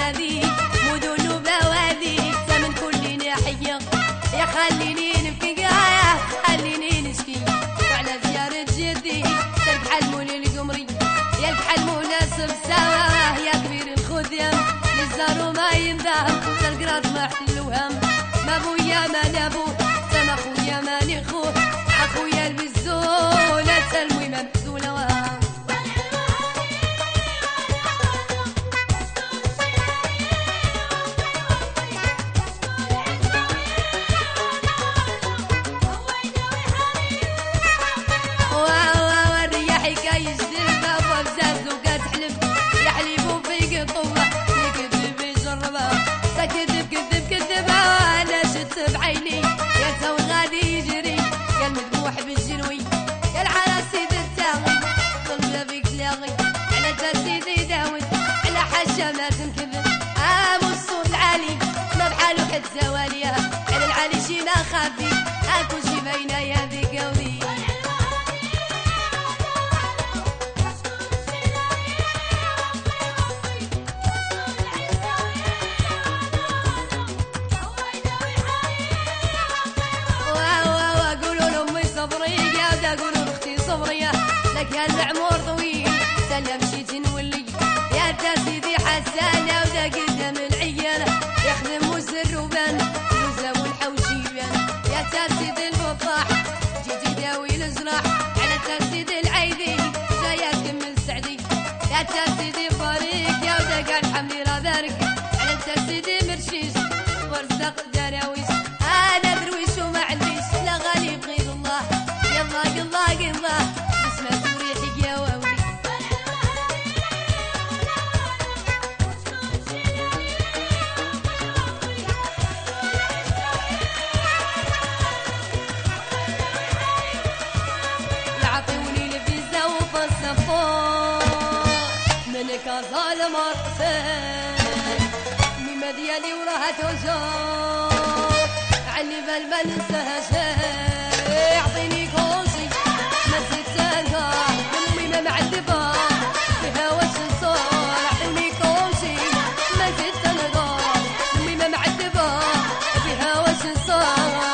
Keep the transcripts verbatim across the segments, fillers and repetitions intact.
هذه مدن وبوادي من كل ناحية يا خليني نبكي يا خليني نشكي على زيارة جدي سلك حلمون القمري يا الحلم مناسب سواه يا كبير الخذيان للزار وما ينذهب سلقرات ما حلوهم ما بويا ما نابوه سما خويا ما نخوه اخويا البزولة سلوي ما مبزولة كذب كذب كذب وانا شفت بعيني يا تو غادي يجري يا المذبوح بالجنوي يا العراس سيد التاغي طلبه بك لاغي على تسيدي داود على حشا ما تنكذب ابو الصوت العالي ما بحالو حد زواليا على العالي شي ما خافي اكو شي باينه يا ذيك وذي يا العمر طويل سلم شي نولي يا تا سيدي حسانة ودا قدام العيانة يخدم وزر وبان الوزة والحوشيبان يا تا سيدي البطاح جيجي داوي الجراح على تا سيدي العيدي جاية تكمل سعدي يا تا سيدي فريق يا ودا قال حملي راذارك على تا سيدي مرشيش ورزق دراويش انا درويش وما عنديش لا غالي بغير الله يلا الله الله ظالم مرسل مما ديالي وراها توجور عني بال ما ننساها شي يعطيني كل شي ما نسيت سالها امي ما معذبه فيها واش نصور يعطيني كل شي ما نسيت سالها امي ما معذبه فيها واش نصور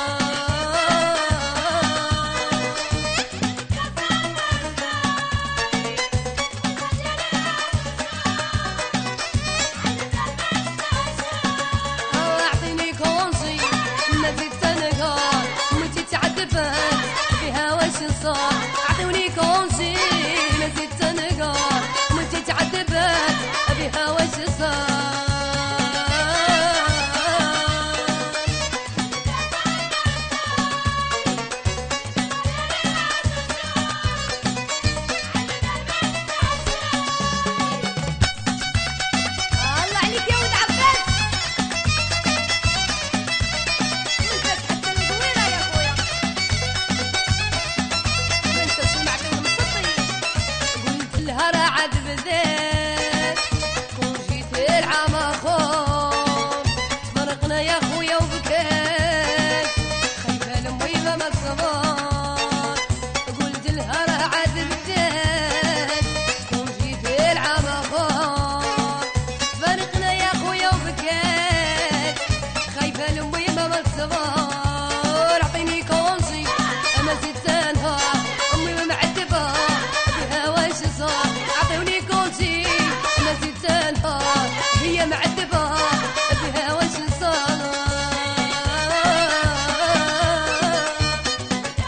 اعطوني كونسي نسيت تنقار وانتي تعذبت بها وش صار الله عليك يا ولد عباس وانت تحب القويرة يا اخويا الهرا عاد بذات كون جيت العام اخور فرقنا يا خويا وبكات خايفه لامي ما مصبر قلت الهرا عاد بذات كون جيت العام اخور فرقنا يا خويا وبكات خايفه لامي ما مصبر اعطيني كونسي اما زيد تنهار امي ما معذبه اعطوني كونسي ما زيد تنهار هي معذبه بها واش صار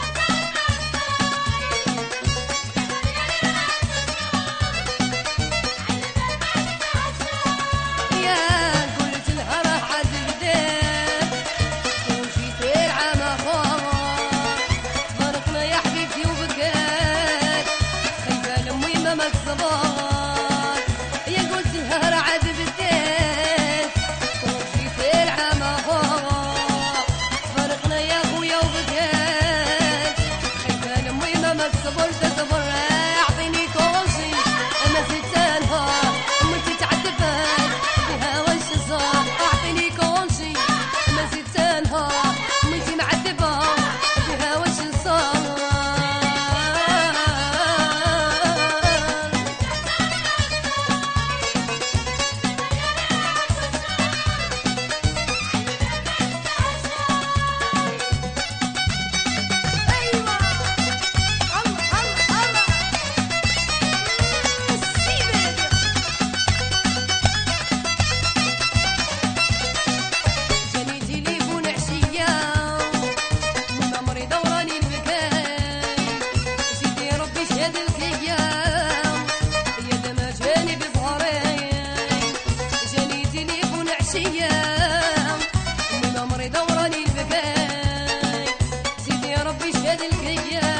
شاد الكيان